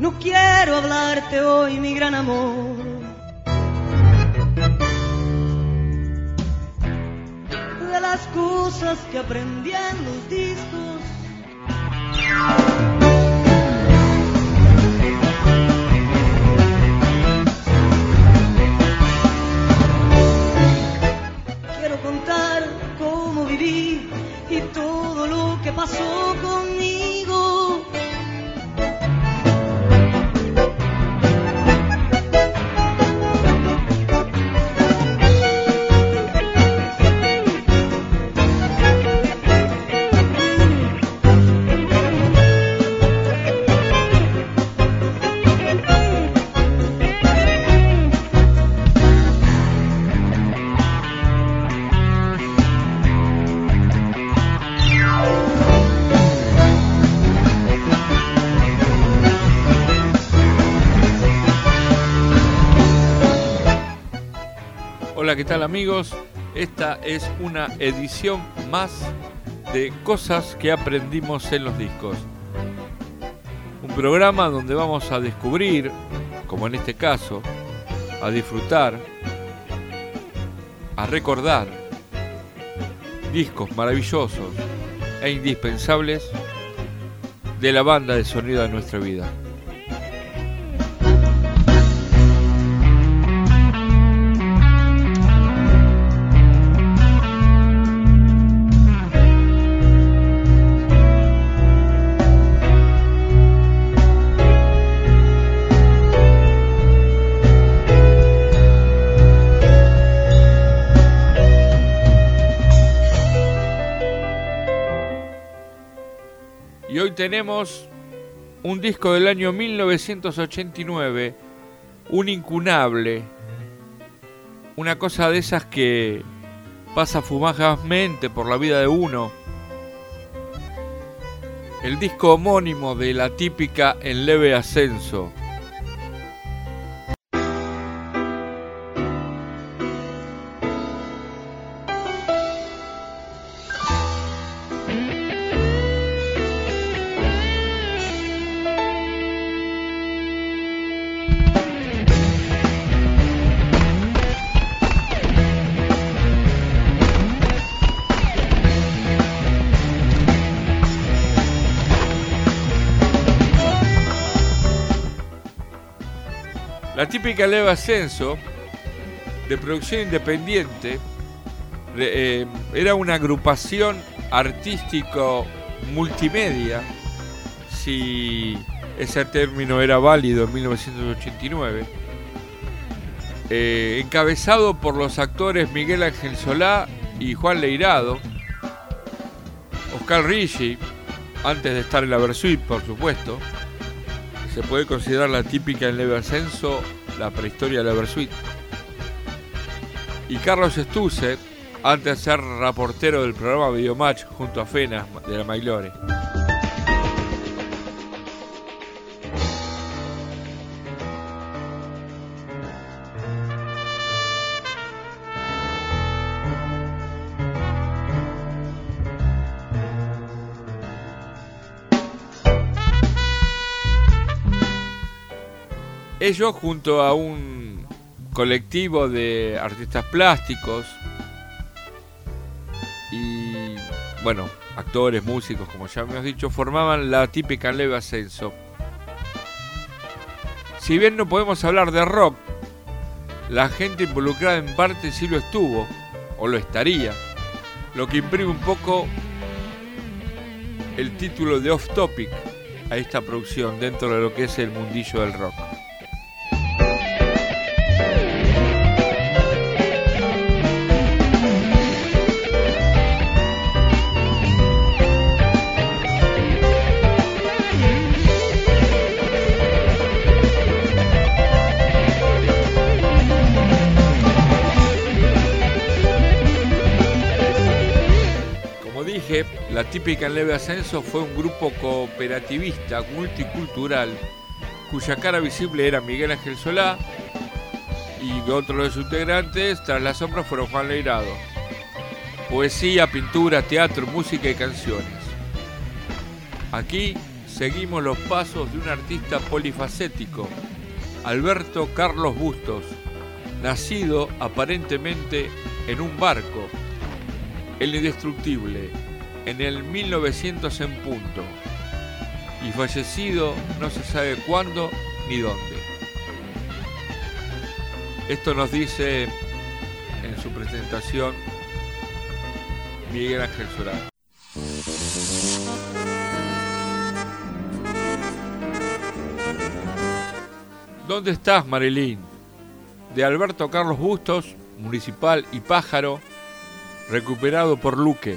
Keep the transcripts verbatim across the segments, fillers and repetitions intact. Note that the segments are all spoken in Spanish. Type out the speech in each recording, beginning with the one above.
No quiero hablarte hoy, mi gran amor, de las cosas que aprendí en los discos. Quiero contar cómo viví y todo lo que pasó conmigo. Hola, ¿qué tal amigos? Esta es una edición más de Cosas que aprendimos en los discos. Un programa donde vamos a descubrir, como en este caso, a disfrutar, a recordar discos maravillosos e indispensables de la banda de sonido de nuestra vida. Y hoy tenemos un disco del año mil novecientos ochenta y nueve, un incunable, una cosa de esas que pasa fugazmente por la vida de uno. El disco homónimo de La Típica en leve ascenso. La Típica en leve ascenso, de producción independiente, eh, era una agrupación artístico multimedia, si ese término era válido en mil novecientos ochenta y nueve, eh, encabezado por los actores Miguel Ángel Solá y Juan Leirado, Oscar Ricci, antes de estar en la Versuit, por supuesto. Se puede considerar La Típica en leve ascenso la prehistoria de la Versuit. Y Carlos Estuse, antes de ser reportero del programa Videomatch junto a Fena de la Maglore. Ellos, junto a un colectivo de artistas plásticos y, bueno, actores, músicos, como ya hemos dicho, formaban La Típica en leve ascenso. Si bien no podemos hablar de rock, la gente involucrada en parte sí lo estuvo, o lo estaría, lo que imprime un poco el título de Off Topic a esta producción dentro de lo que es el mundillo del rock. La Típica en leve ascenso fue un grupo cooperativista multicultural cuya cara visible era Miguel Ángel Solá y otros de sus integrantes tras la sombra fueron Juan Leirado. Poesía, pintura, teatro, música y canciones. Aquí seguimos los pasos de un artista polifacético, Alberto Carlos Bustos, nacido aparentemente en un barco, el indestructible, en el mil novecientos en punto, y fallecido no se sabe cuándo ni dónde. Esto nos dice en su presentación Miguel Ángel Solano. ¿Dónde estás, Marilyn? De Alberto Carlos Bustos, Municipal y Pájaro, recuperado por Luque.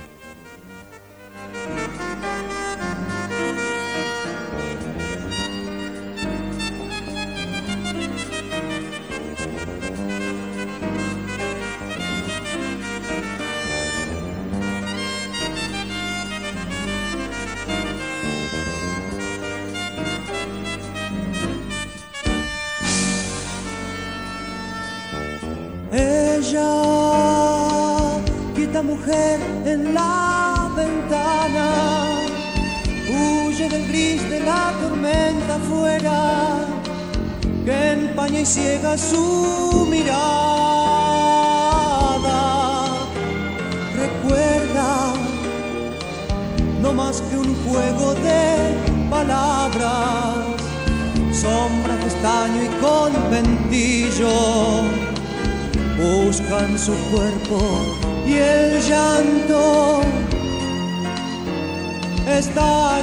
Ella, quieta mujer en la ventana, huye del gris de la tormenta afuera, que empaña y ciega su mirada. Recuerda, no más que un juego de palabras, sombra, pestaño y conventillo buscan su cuerpo y el llanto está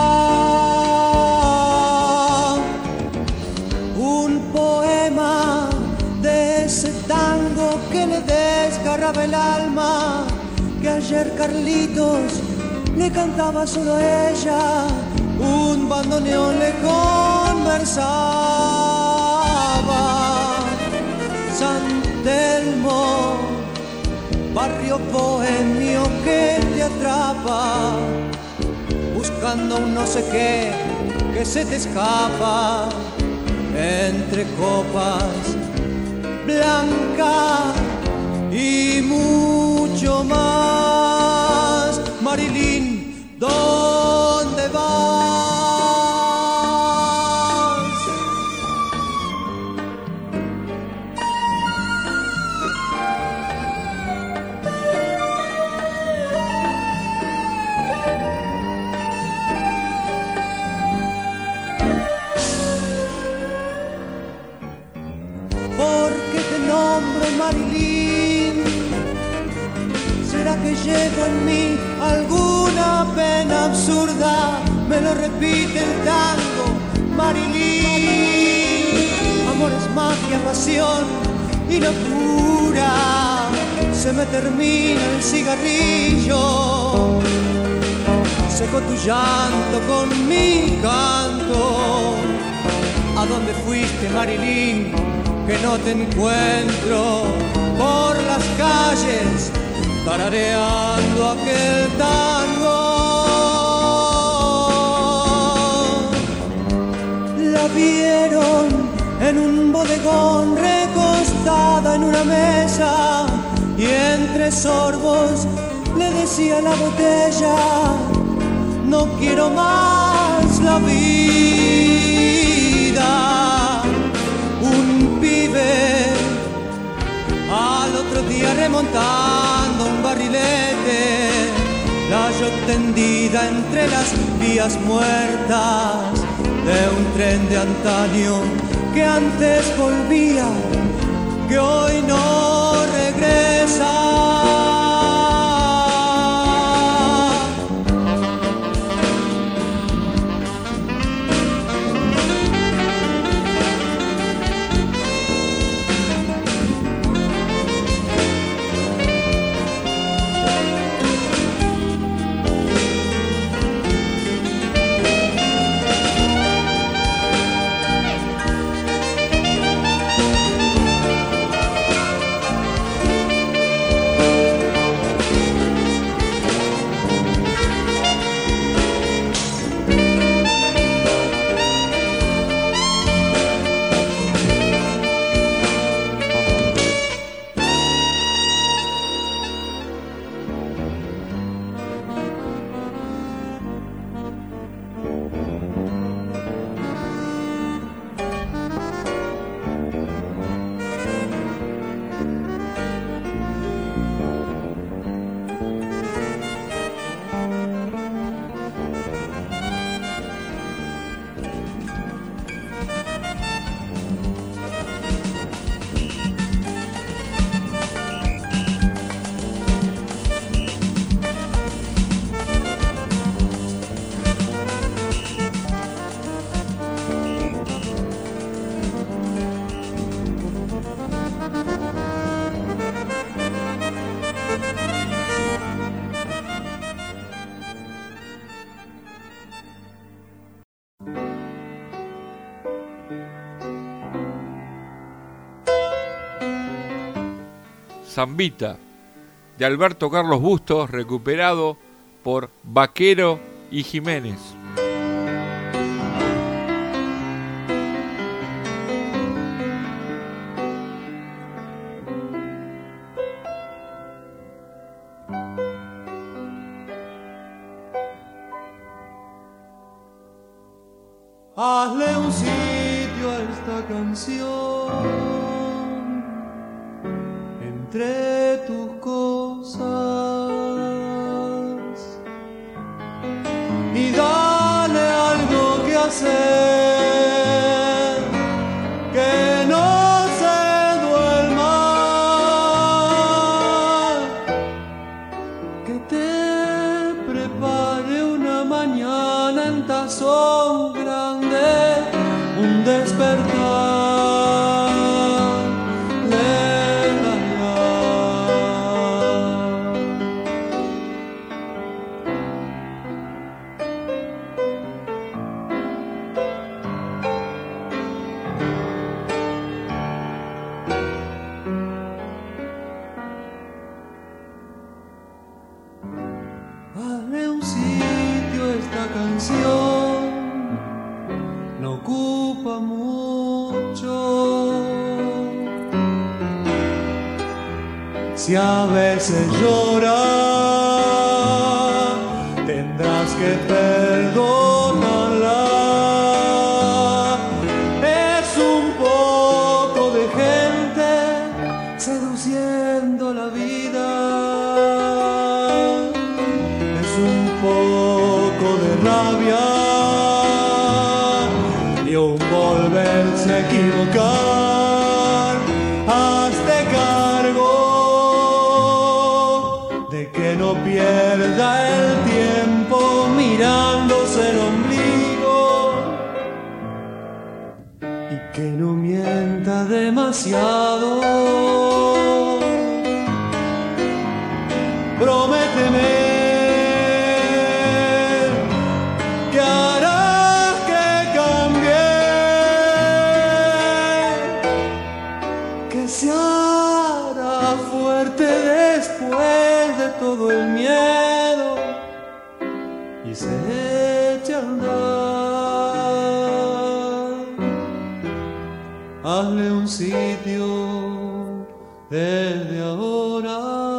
allá. Un poema de ese tango que le desgarraba el alma, que ayer Carlitos le cantaba solo a ella. Un bandoneón le conversaba. San Telmo, barrio bohemio que te atrapa, buscando un no sé qué que se te escapa entre copas, blanca y mucho más. Marilyn, ¿dónde vas? Marilyn, ¿será que llevo en mí alguna pena absurda? Me lo repite el tango, Marilyn. Amor es magia, pasión y locura. Se me termina el cigarrillo, seco tu llanto con mi canto. ¿A dónde fuiste, Marilyn? Que no te encuentro por las calles tarareando aquel tango. La vieron en un bodegón recostada en una mesa y entre sorbos le decía a la botella: no quiero más la vida. Un pibe al otro día remontando un barrilete, la halló tendida entre las vías muertas de un tren de antaño que antes volvía, que hoy no regresa. Zambita, de Alberto Carlos Bustos, recuperado por Vaquero y Jiménez. Hazle un sitio a esta canción entre tus cosas y dale algo que hacer que no se duerma, que te prepare una mañana en tazón grande, un despertar. Hazle un sitio a esta canción, no ocupa mucho. Si a veces llora, tendrás que perdonarla. Es un poco de gente seduciendo la vida. Es un poco de rabia y un volverse a equivocar. Hazte cargo de que no pierda el tiempo mirándose el ombligo y que no mienta demasiado. Prométeme que harás que cambie, que se hará fuerte después de todo el miedo y se eche a andar. Hazle un sitio desde ahora.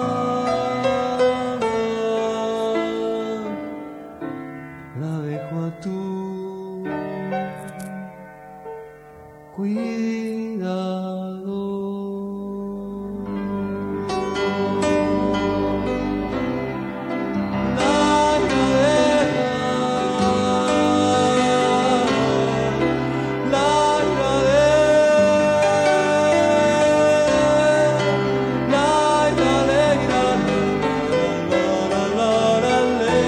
La dejo a tu cuidado. La cadena, la cadena, la alegra, la la la la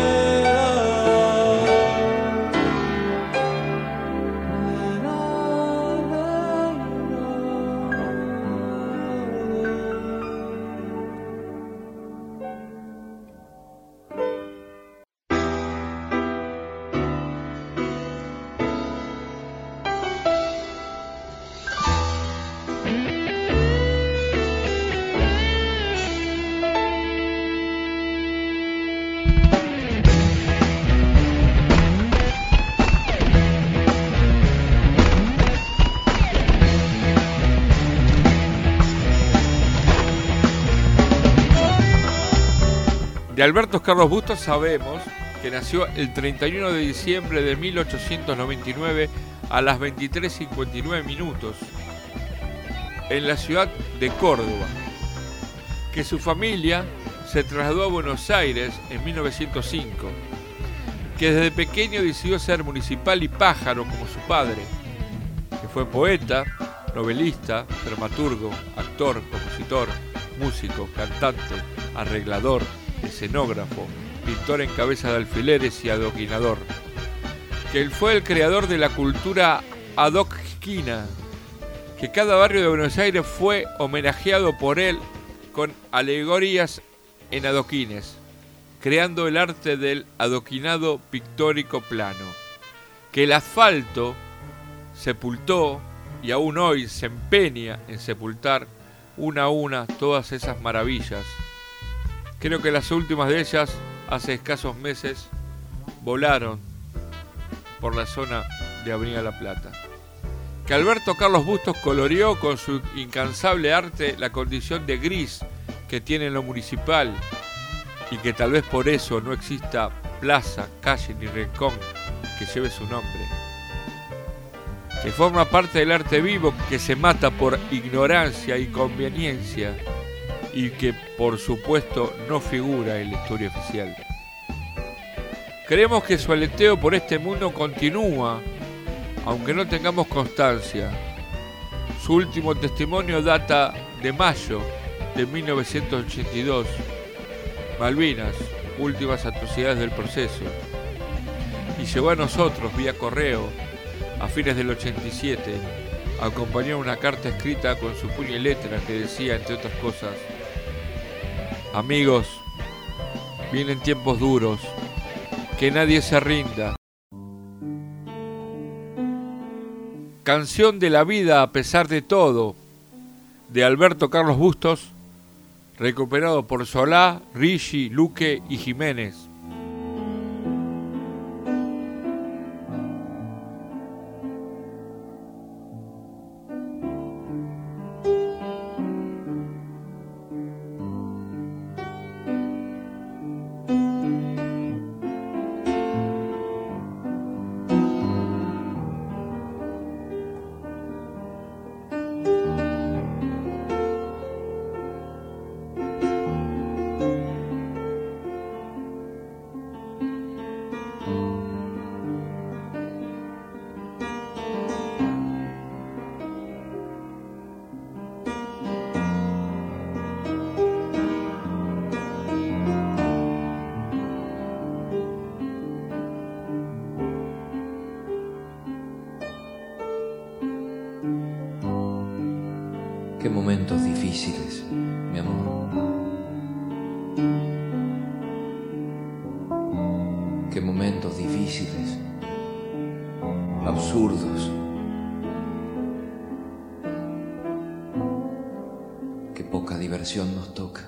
De Alberto Carlos Bustos sabemos que nació el treinta y uno de diciembre de mil ochocientos noventa y nueve a las veintitrés cincuenta y nueve minutos en la ciudad de Córdoba, que su familia se trasladó a Buenos Aires en mil novecientos cinco, que desde pequeño decidió ser municipal y pájaro como su padre, que fue poeta, novelista, dramaturgo, actor, compositor, músico, cantante, arreglador, escenógrafo, pintor en cabeza de alfileres y adoquinador, que él fue el creador de la cultura adoquina, que cada barrio de Buenos Aires fue homenajeado por él con alegorías en adoquines, creando el arte del adoquinado pictórico plano, que el asfalto sepultó y aún hoy se empeña en sepultar una a una todas esas maravillas. Creo que las últimas de ellas, hace escasos meses, volaron por la zona de Avenida La Plata. Que Alberto Carlos Bustos coloreó con su incansable arte la condición de gris que tiene en lo municipal y que tal vez por eso no exista plaza, calle ni rincón que lleve su nombre. Que forma parte del arte vivo que se mata por ignorancia y conveniencia y que por supuesto no figura en la historia oficial. Creemos que su aleteo por este mundo continúa, aunque no tengamos constancia. Su último testimonio data de mayo de mil novecientos ochenta y dos. Malvinas, últimas atrocidades del proceso. Y llegó a nosotros vía correo a fines del ochenta y siete, acompañó una carta escrita con su puño y letra que decía, entre otras cosas: amigos, vienen tiempos duros, que nadie se rinda. Canción de la vida a pesar de todo, de Alberto Carlos Bustos, recuperado por Solá, Ricci, Luque y Jiménez. Qué momentos difíciles, mi amor. Qué momentos difíciles, absurdos. Qué poca diversión nos toca.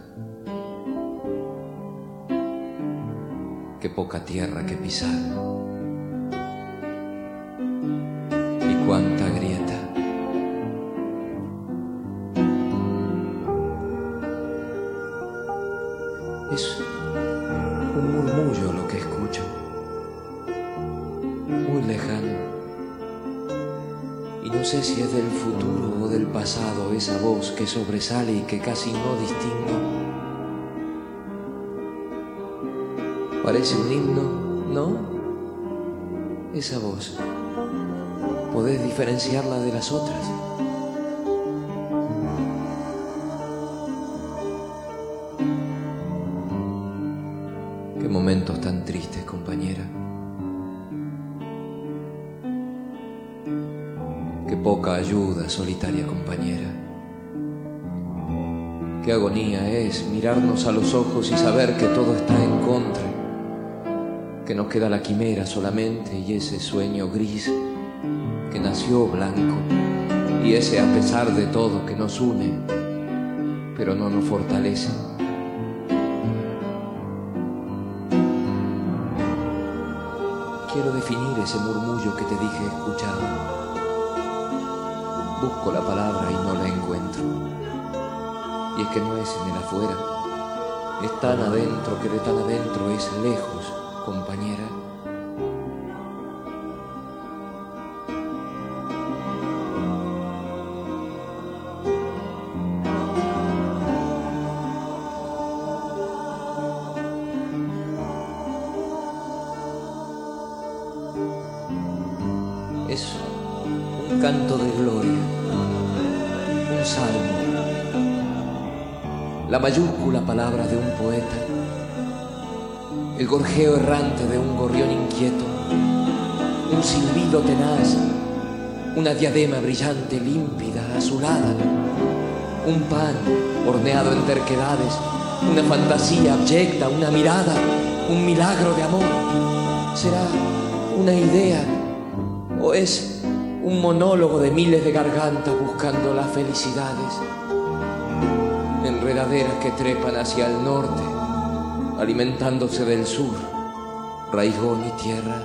Qué poca tierra que pisar. Y cuánta grieta. Es un murmullo lo que escucho, muy lejano, y no sé si es del futuro o del pasado esa voz que sobresale y que casi no distingo. Parece un himno, ¿no? Esa voz, ¿podés diferenciarla de las otras? Qué momentos tan tristes, compañera. Qué poca ayuda, solitaria compañera. Qué agonía es mirarnos a los ojos y saber que todo está en contra, que nos queda la quimera solamente y ese sueño gris que nació blanco y ese a pesar de todo que nos une, pero no nos fortalece. Quiero definir ese murmullo que te dije escuchar. Busco la palabra y no la encuentro. Y es que no es en el afuera, es tan adentro que de tan adentro es lejos, compañera. Es un canto de gloria, un salmo, la mayúscula palabra de un poeta, el gorjeo errante de un gorrión inquieto, un silbido tenaz, una diadema brillante, límpida, azulada, un pan horneado en terquedades, una fantasía abyecta, una mirada, un milagro de amor. ¿Será una idea o es un monólogo de miles de gargantas buscando las felicidades? laderas que trepan hacia el norte, alimentándose del sur, raigón y tierra.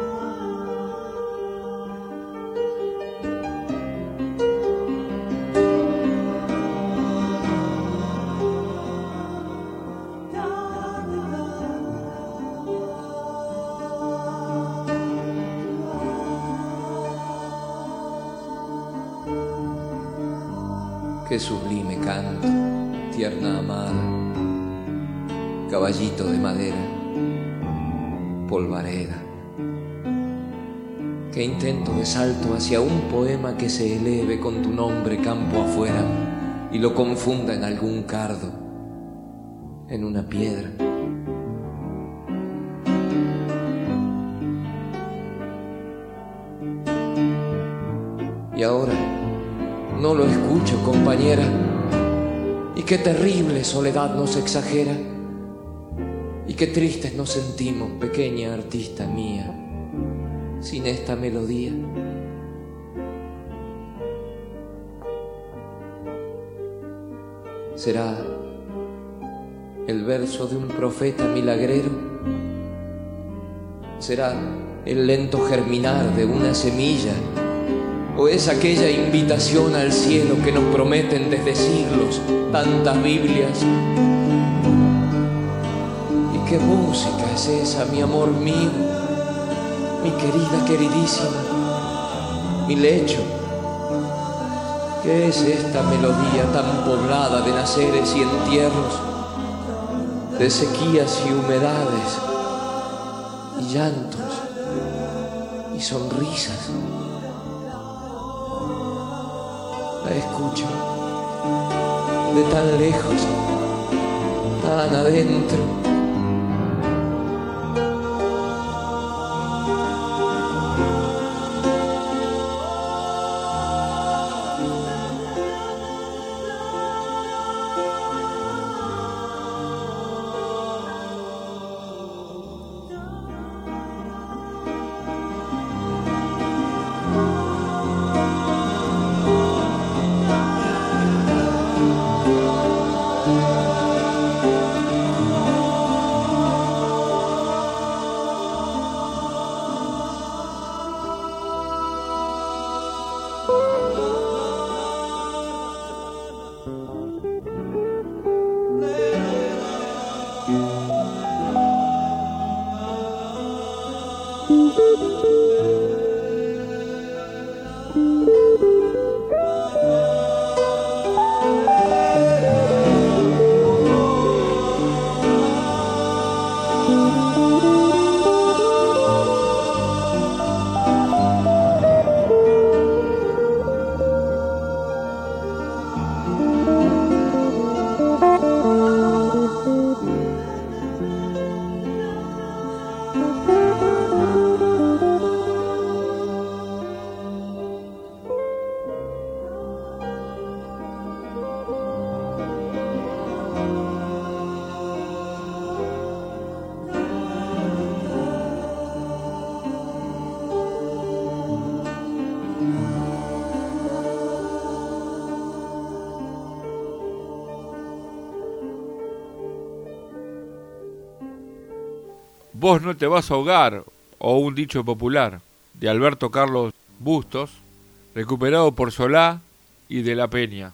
Qué sublime canto, tierna amada, caballito de madera, polvareda. Qué intento de salto hacia un poema que se eleve con tu nombre campo afuera y lo confunda en algún cardo, en una piedra. Y ahora no lo escucho, compañera, y qué terrible soledad nos exagera, y qué tristes nos sentimos, pequeña artista mía, sin esta melodía. ¿Será el verso de un profeta milagrero? ¿Será el lento germinar de una semilla? ¿O es aquella invitación al cielo que nos prometen desde siglos tantas Biblias? ¿Y qué música es esa, mi amor mío, mi querida, queridísima, mi lecho? ¿Qué es esta melodía tan poblada de naceres y entierros, de sequías y humedades, y llantos y sonrisas? La escucho de tan lejos, tan adentro. Vos no te vas a ahogar, o un dicho popular, de Alberto Carlos Bustos, recuperado por Solá y de la Peña.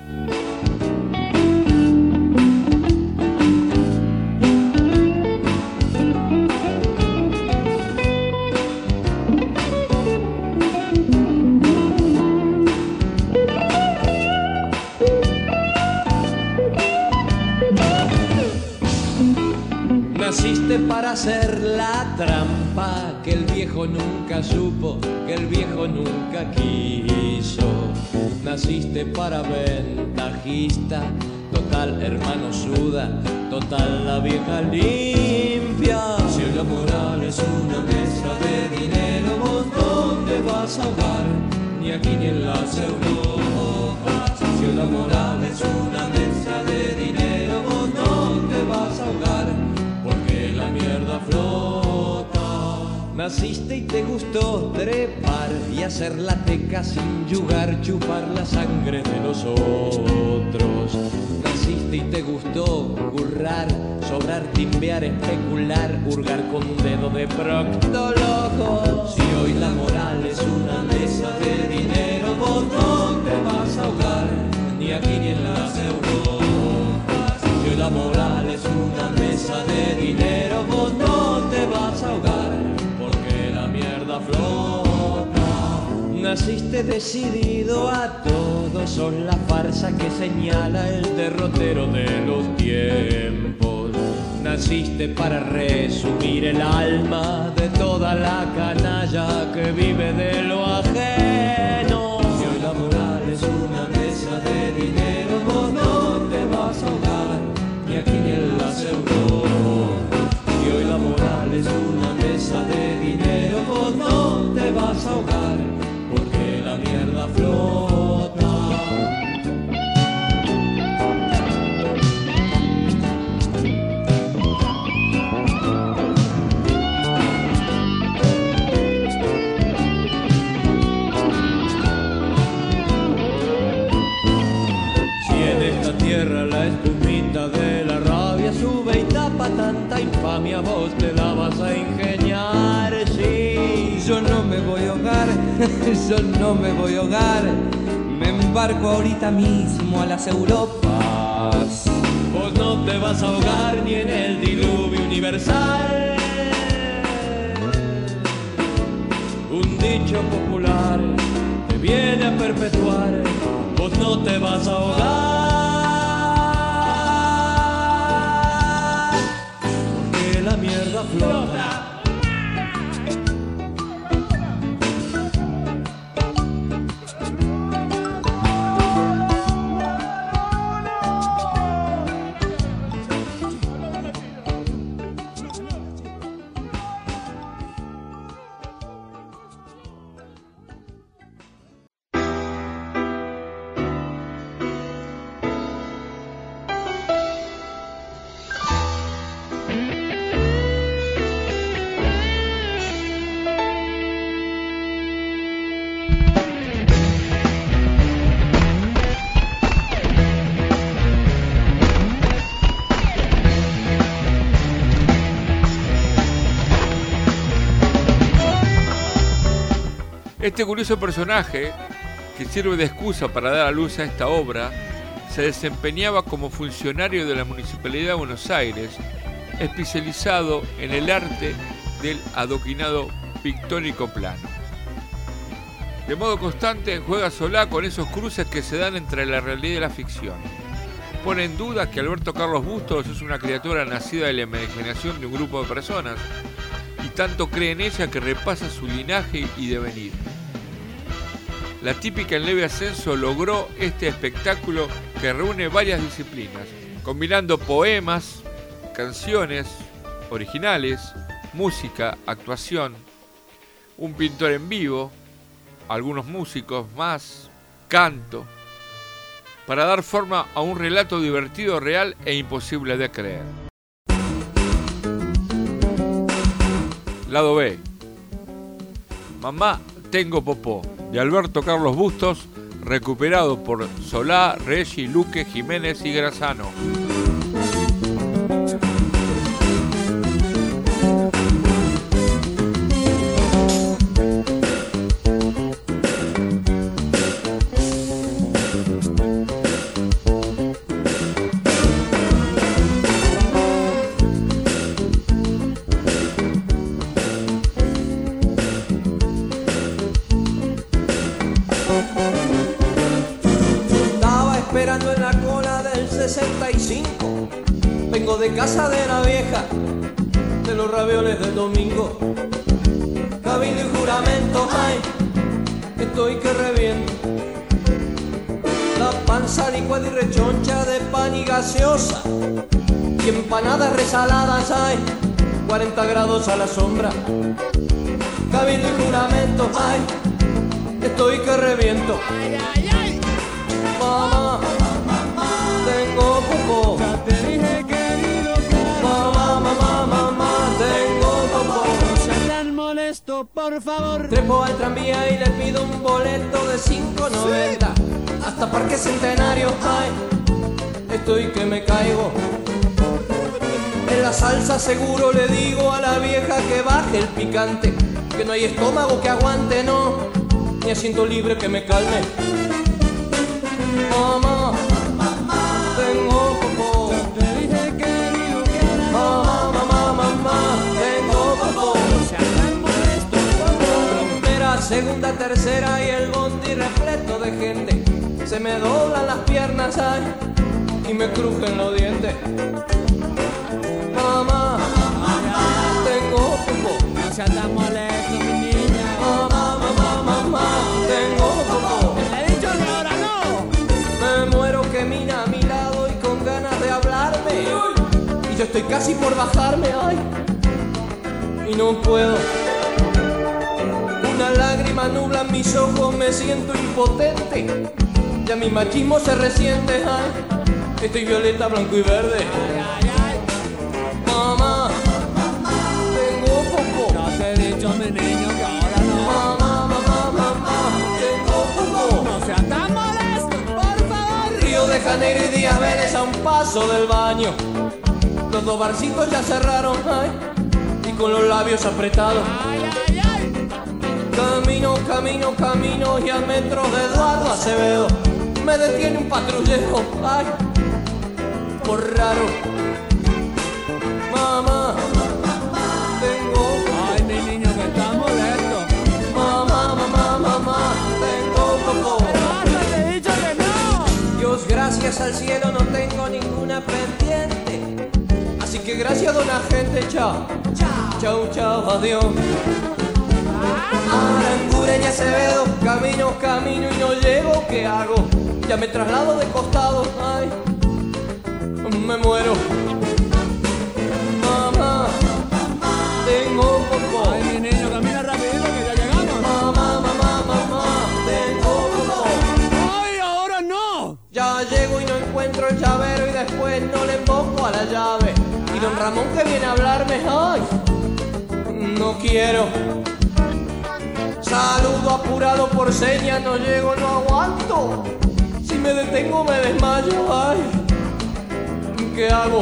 Naciste para hacer la trampa que el viejo nunca supo, que el viejo nunca quiso. Naciste para ventajista, total hermano suda, total la vieja limpia. Si la moral es una mesa de dinero, ¿vos dónde vas a ahogar? Ni aquí ni en las Europas. Si la moral es una mesa de dinero, ¿vos dónde vas a ahogar? Porque la mierda flota. Naciste y te gustó trepar y hacer la teca sin yugar, chupar la sangre de los otros. Naciste y te gustó currar, sobrar, timbear, especular, hurgar con un dedo de proctólogo. Si hoy la moral es una mesa de dinero, vos no te vas a ahogar, ni aquí ni en las Europas. Si hoy la moral es una mesa de dinero, vos no te vas a ahogar, porque la mierda flota. Naciste decidido a todo, sos la farsa que señala el derrotero de los tiempos. Naciste para resumir el alma de toda la canalla que vive de lo ajeno. Si hoy la moral es una mesa de dinero, vos no te vas a ahogar, ni aquí ni en las Europas. Si hoy la moral es una mesa de dinero, vos no te vas a ahogar, porque la mierda flota. Si en esta tierra la espumita de la rabia sube y tapa tanta infamia, vos te la vas a ingeniar, sí. Yo no me voy a ahogar, yo no me voy a ahogar, me embarco ahorita mismo a las Europas. Vos no te vas a ahogar ni en el diluvio universal. Un dicho popular te viene a perpetuar, vos no te vas a ahogar, porque la mierda flota. Este curioso personaje, que sirve de excusa para dar a luz a esta obra, se desempeñaba como funcionario de la Municipalidad de Buenos Aires, especializado en el arte del adoquinado pictórico plano. De modo constante juega Solá con esos cruces que se dan entre la realidad y la ficción. Pone en duda que Alberto Carlos Bustos es una criatura nacida de la imaginación de un grupo de personas, y tanto cree en ella que repasa su linaje y devenir. La típica en leve ascenso logró este espectáculo que reúne varias disciplinas, combinando poemas, canciones originales, música, actuación, un pintor en vivo, algunos músicos más, canto, para dar forma a un relato divertido, real e imposible de creer. Lado B. Mamá, tengo popó, de Alberto Carlos Bustos, recuperado por Solá, Reggi, Luque, Jiménez y Grassano. Esperando en la cola del sesenta y cinco, vengo de casa de la vieja, de los ravioles del domingo. Cabildo y juramento, ay, estoy que reviento. La panza licuada y rechoncha de pan y gaseosa, y empanadas resaladas, ay, cuarenta grados a la sombra. Cabildo y juramento, ay, estoy que reviento. Mamá, tengo popó. Ya te dije, querido, Mamá, mamá, mamá, tengo popó. no seas tan molesto. por favor. Trepo al tranvía y le pido un boleto de cinco noventa. Sí. Hasta Parque Centenario, ay, estoy que me caigo. En la salsa seguro le digo a la vieja que baje el picante, que no hay estómago que aguante, no, ni asiento libre que me calme. Mamá, tengo popó. Te dije querido que ahora no. Mamá, mamá, mamá, tengo popó. Primera, segunda, tercera y el bondi repleto de gente. Se me doblan las piernas, ay, y me crujen los dientes. Mamá, tengo popó. No seas tan molesto, mi niña. Mamá, mamá, mamá, tengo popó. Te he dicho que ahora no. Me muero que mina a mi lado y con ganas de hablarme. Y yo estoy casi por bajarme, ay, y no puedo. Una lágrima nubla mis ojos, me siento impotente. Ya mi machismo se resiente, ay, estoy violeta, blanco y verde. Ay, ay, ay. Mamá, tengo popó. No te he dicho, mi niño, que ahora no. Mamá, mamá, mamá, tengo popó. No seas tan molesto, por favor. Río de Janeiro y Díaz Vélez a un paso del baño. Los dos barcitos ya cerraron, ay, y con los labios apretados. Ay, ay, ay. Camino, camino, camino y a metros de Eduardo Acevedo me detiene un patrullero, ay, por raro. Mamá, tengo popó. Ay, mi niño, que está molesto. Mamá, mamá, mamá, tengo popó. Pero hasta te he dicho que no. Dios, gracias al cielo no tengo ninguna pendiente. Así que gracias, dona gente, chao. Chao. Chau, chau, adiós. Aranguren y Acevedo, camino, camino y no llego, ¿qué hago? Ya me traslado de costado, ay, me muero. Mamá, tengo popó. Ay, mi niño, camina rapidito que ya llegamos. Mamá, mamá, mamá, tengo popó. Ay, ahora no. Ya llego y no encuentro el llavero y después no le emboco a la llave. Y don Ramón que viene a hablarme, ay, no quiero. Saludo apurado por señas, no llego, no aguanto. Si me detengo me desmayo, ay, ¿qué hago?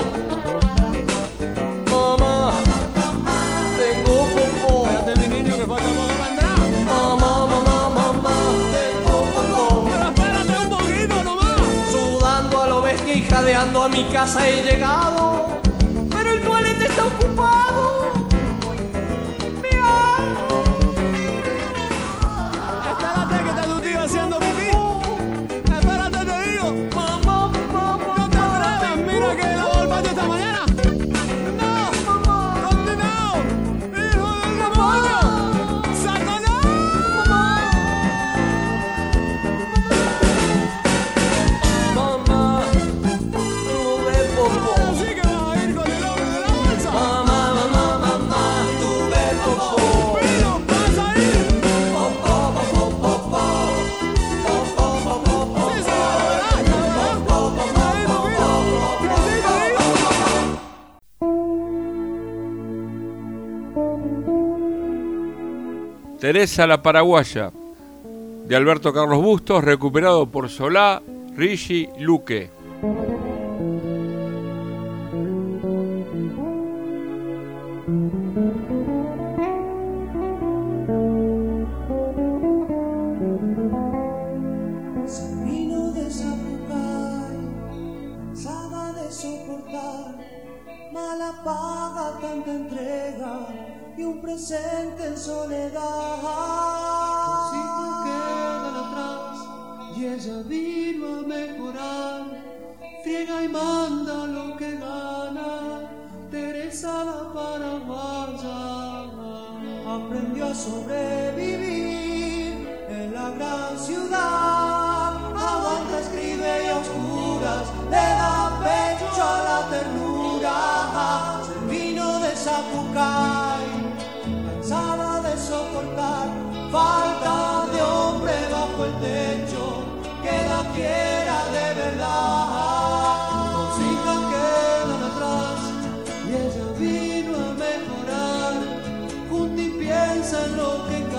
Mamá, tengo popó. Espérate, mi niño, que falta poco para entrar. Mamá, mamá, mamá, tengo popó. Pero espérate un poquito nomás. Sudando a lo bestia y jadeando a mi casa he llegado, pero el toalete está ocupado. Espérate que está tu tío haciendo pipí. Espérate, te digo. Mamá, mamá, No te atrevas, mira que lavó el baño esta mañana. No, continuado. Hijo del demonio. Satanás. Mamá, tuve popó. Así que vas a ir con el hombre de la bolsa. Mamá, mamá, mamá, tuve popó. Pero vas a ir. Popó, popó, popó. Popó, popó, popó. Sí, sí, la verdad. Popó, popó, Ahí, poquito. Que sí, te digo. Teresa la Paraguaya, de Alberto Carlos Bustos, recuperado por Solá, Rigi, Luque. Se vino de Zapucay, cansada de soportar mala paga, tanta entrega y un presente en soledad. Cinco quedan atrás y ella vino a mejorar, friega y manda lo que gana. Teresa la Paraguaya aprendió a sobrevivir en la gran ciudad. Aguanta, escribe y a oscuras le da pecho a la ternura. Se vino de Zapucay, cansada de soportar falta de hombre bajo el techo que la quiera de verdad. Los hijas quedan atrás y ella vino a mejorar. Junta y piensa en lo que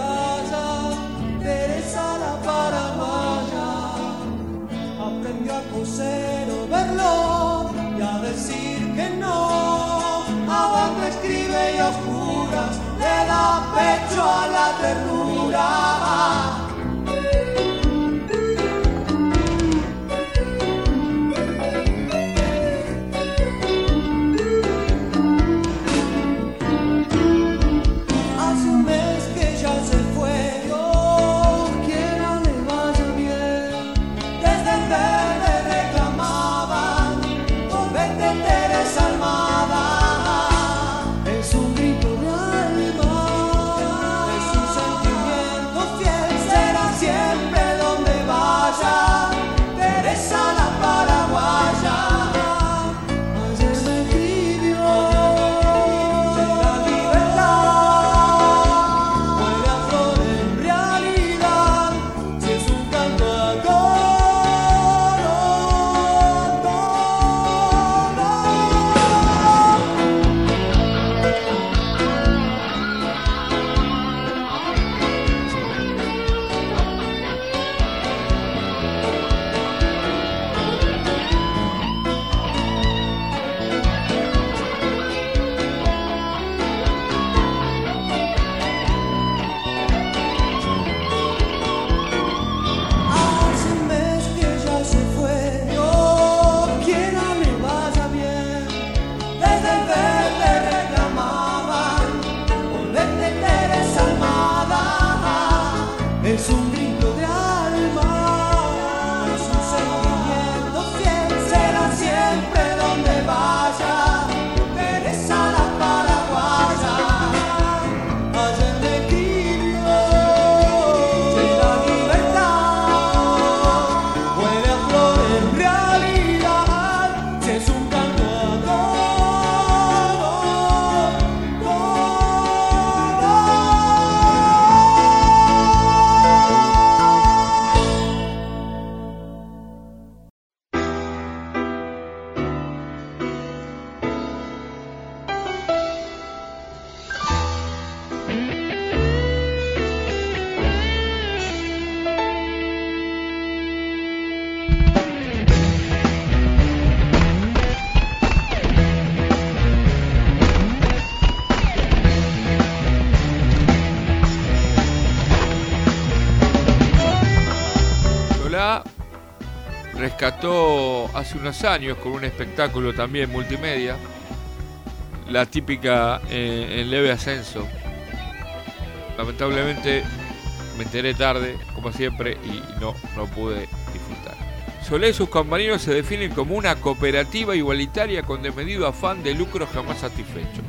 ya rescató hace unos años con un espectáculo también multimedia, la típica eh, en leve ascenso. Lamentablemente me enteré tarde, como siempre, y no, no pude disfrutar. Solé y sus compañeros se definen como una cooperativa igualitaria con desmedido afán de lucro jamás satisfecho.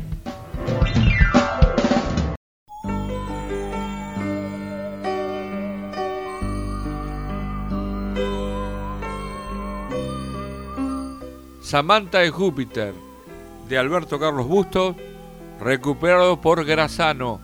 Samantha de Júpiter, de Alberto Carlos Bustos, recuperado por Grassano.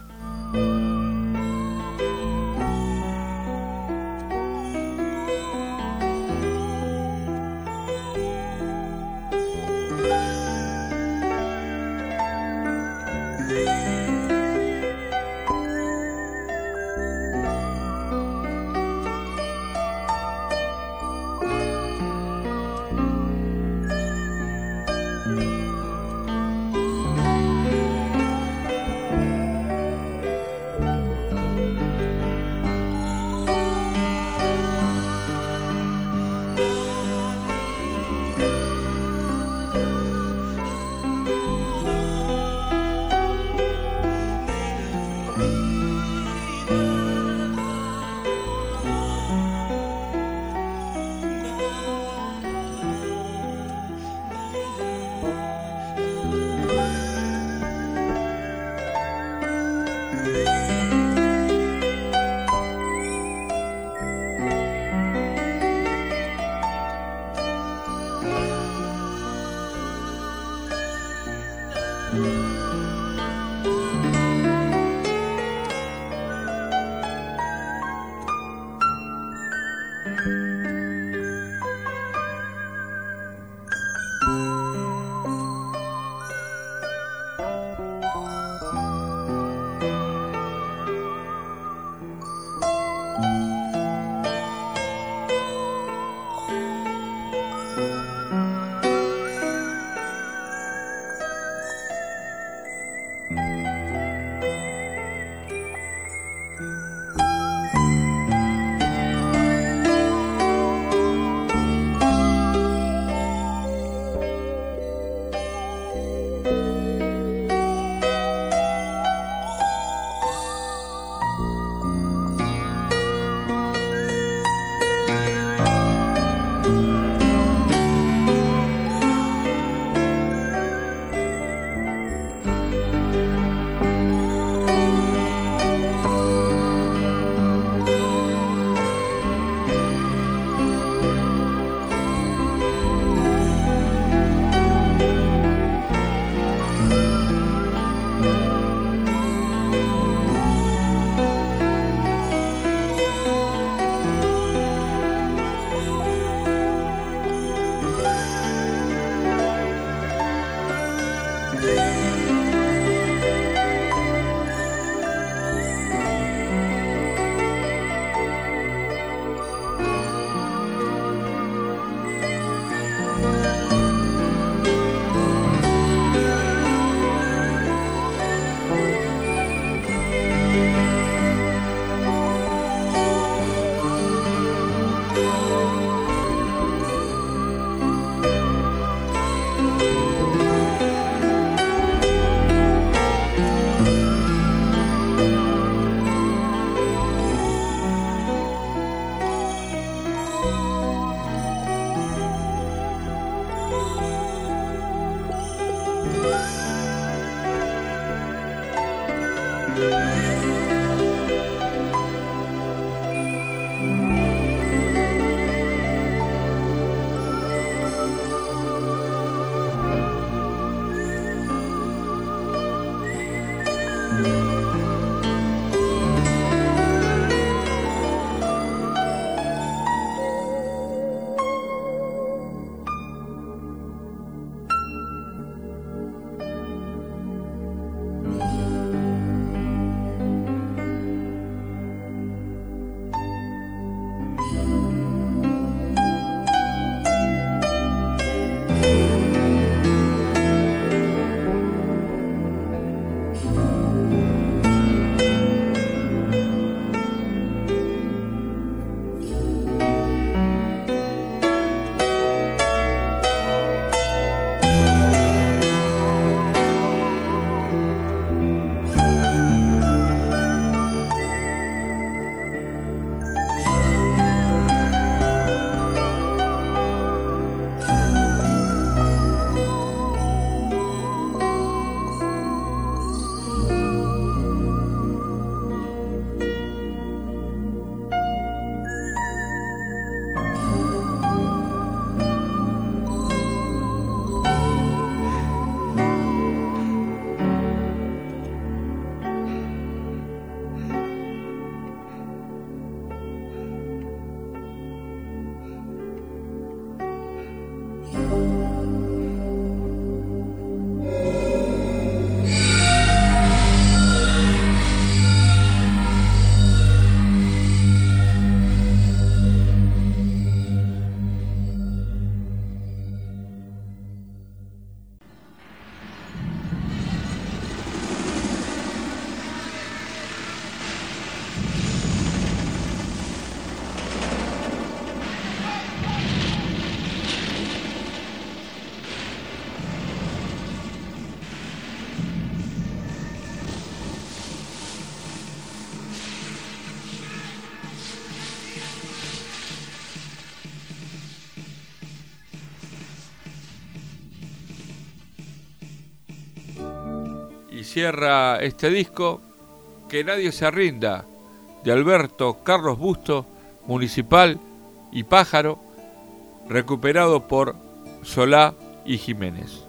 cierra este disco, Que nadie se rinda, de Alberto Carlos Bustos, Municipal y Pájaro, recuperado por Solá y Jiménez.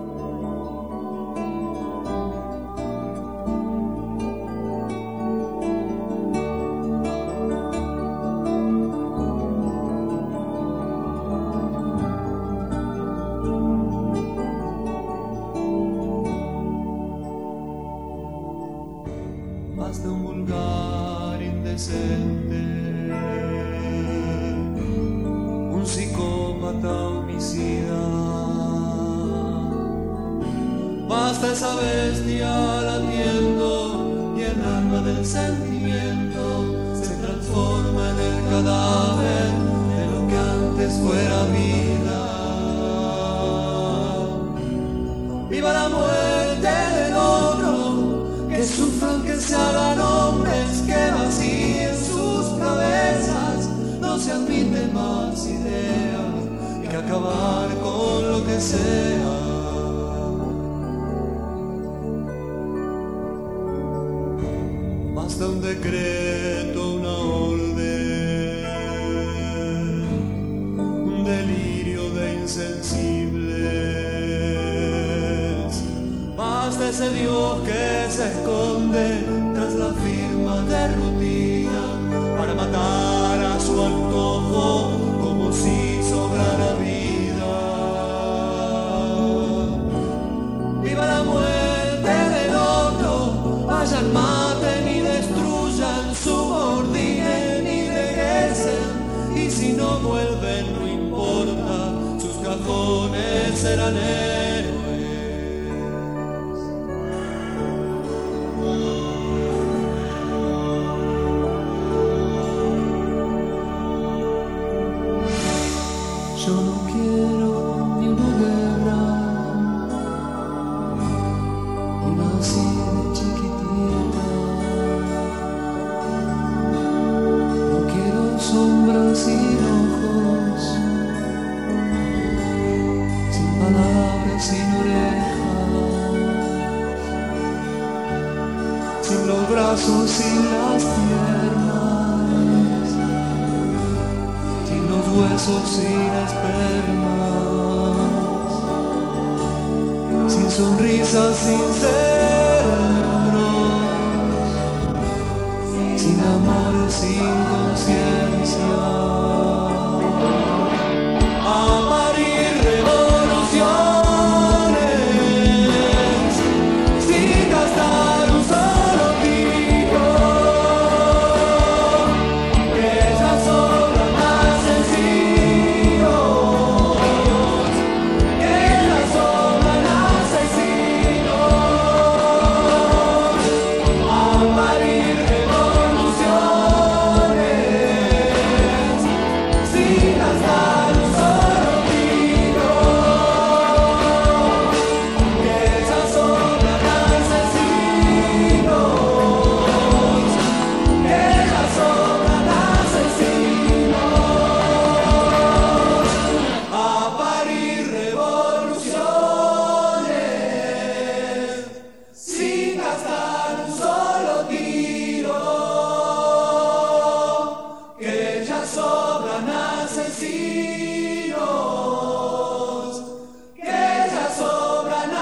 Basta un vulgar indecente, un psicópata homicida. Basta esa bestia latiendo y el alma del sentimiento se transforma en el cadáver de lo que antes fuera vida. Viva la muerte del otro, que sufran, que se hagan hombres, que vacíen sus cabezas. No se admiten más ideas que acabar con lo que sea. Basta un decreto, una orden, un delirio de insensibles. Basta ese Dios que se esconde tras la firma de rutina para matar a su antojo como si sobrara vida. Viva la muerte del otro, vayan, maten y destruyan, subordinen y regresen, y si no vuelven no importa, sus cajones serán héroes. Yo no quiero ni una guerra, ni una así de chiquitita. No quiero sombras sin ojos, sin palabras, sin orejas, sin los brazos, sin las piernas, sin los huesos, sin espermas, sin sonrisas, sin cerebros, sin amor, sin conciencia. A parir revoluciones, sin gastar un solo tiro, que ya sobran asesinos, que ya sobran asesinos. A parir revoluciones, sin gastar un solo tiro, que ya sobran asesinos, que ya sobran asesinos. A parir revoluciones, sin gastar un solo tiro, que ya sobran asesinos, que ya sobran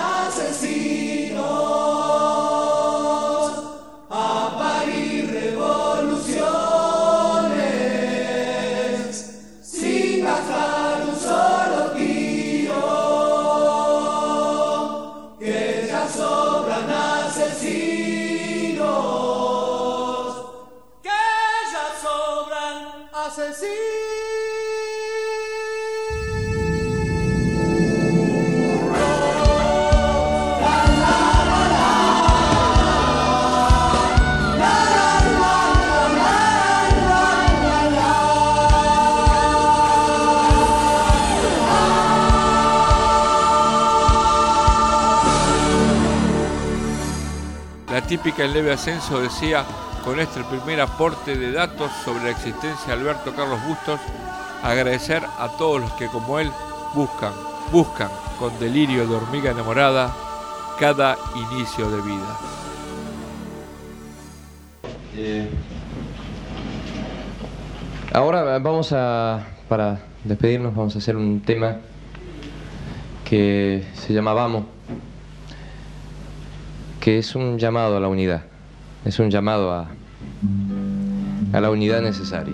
asesinos. A parir revoluciones, sin gastar un solo tiro, que ya sobran asesinos, que ya sobran asesinos. La típica En leve ascenso decía, con este primer aporte de datos sobre la existencia de Alberto Carlos Bustos, agradecer a todos los que como él buscan, buscan con delirio de hormiga enamorada cada inicio de vida. Eh, ahora vamos a, para despedirnos, vamos a hacer un tema que se llama Vamos, que es un llamado a la unidad, es un llamado a, a la unidad necesaria.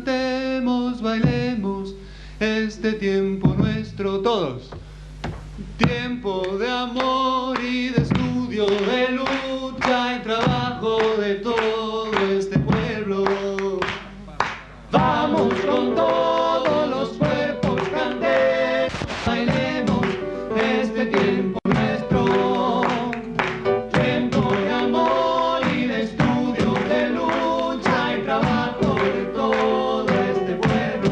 Cantemos, bailemos, este tiempo nuestro, todos. Tiempo de amor y de estudio, de lucha y trabajo de todo este pueblo. Vamos con todos los cuerpos, cantemos, bailemos este tiempo nuestro. Tiempo de amor y de estudio, de lucha y trabajo de todo este pueblo.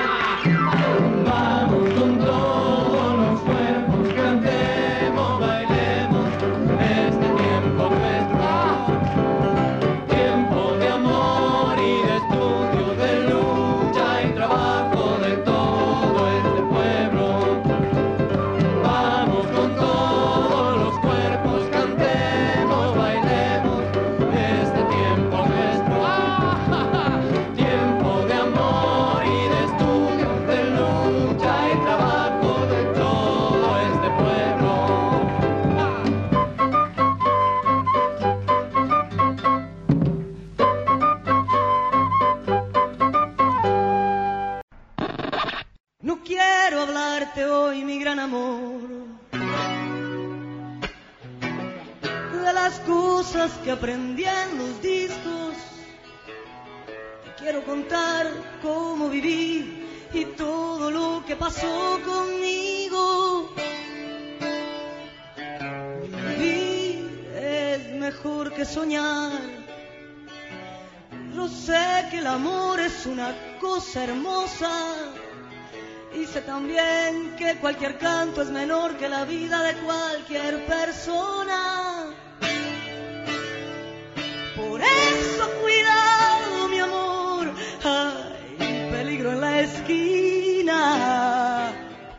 Vamos con todos los cuerpos, cantemos, bailemos este tiempo nuestro. Tiempo de amor y de estudio, de lucha y trabajo de todo este pueblo. Vamos con todos los cuerpos, cantemos, bailemos este tiempo nuestro. Tiempo de amor y de estudio, de lucha y trabajo de todo este pueblo. No quiero hablarte hoy, mi gran amor, de las cosas que aprendí en los discos. Te quiero contar cómo viví y todo lo que pasó conmigo. Vivir es mejor que soñar. Yo sé que el amor es una cosa hermosa. Y sé también que cualquier canto es menor que la vida de cualquier persona. Por eso cuidado, mi amor, hay peligro en la esquina.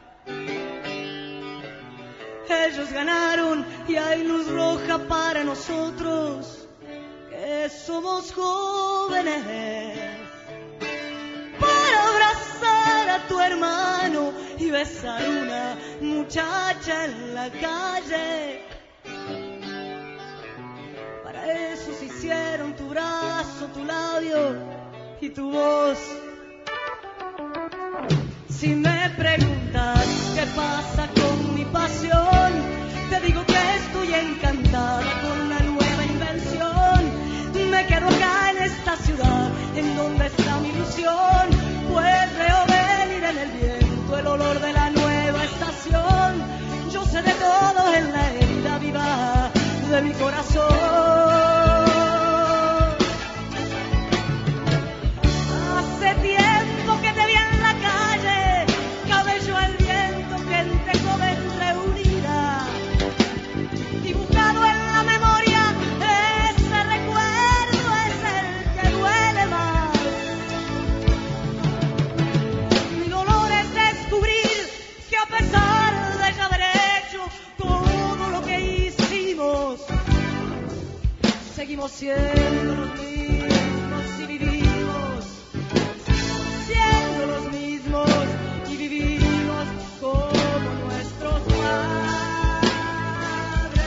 Ellos ganaron y hay luz roja para nosotros, que somos jóvenes, para abrazar a tu hermano y besar una muchacha en la calle. Para eso se hicieron tu brazo, tu labio y tu voz. Si me preguntas qué pasa con mi pasión, te digo que estoy encantada con la nueva invención. Me quedo acá en esta ciudad, en donde está mi ilusión, pues veo venir en el viento el olor de la nueva estación. Yo sé de todo en la herida viva de mi corazón. Hace tiempo que te vi en la calle, cabello al viento, gente joven reunida, dibujado en la memoria, ese recuerdo es el que duele más. Mi dolor es descubrir que a pesar de ya haber hecho todo lo que hicimos, seguimos siendo los mismos y vivimos, siendo los mismos y vivimos como nuestros padres.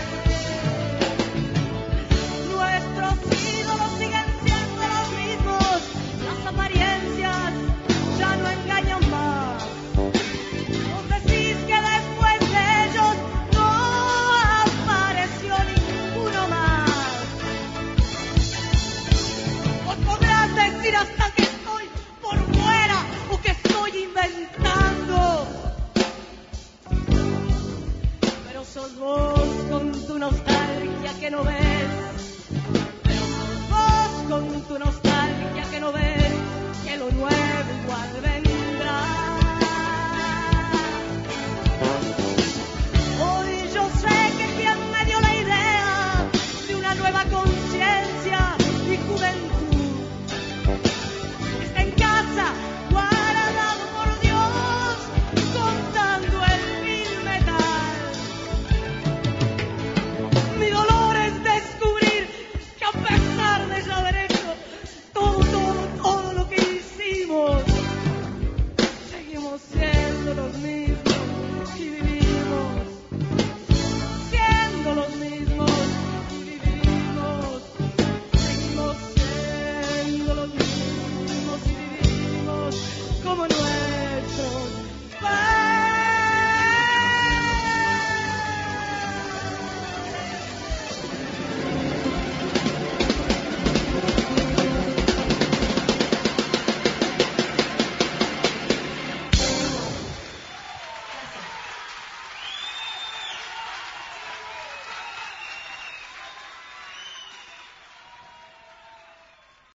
Nuestros ídolos siguen siendo los mismos, las apariencias ya no engañan más. Vos decís que después de ellos no apareció ninguno más. Vos podrás decir hasta que estoy por fuera o que estoy inventando, pero sos vos con tu nostalgia que no ves, pero sos vos con tu nostalgia que no ves que lo nuevo igual ves.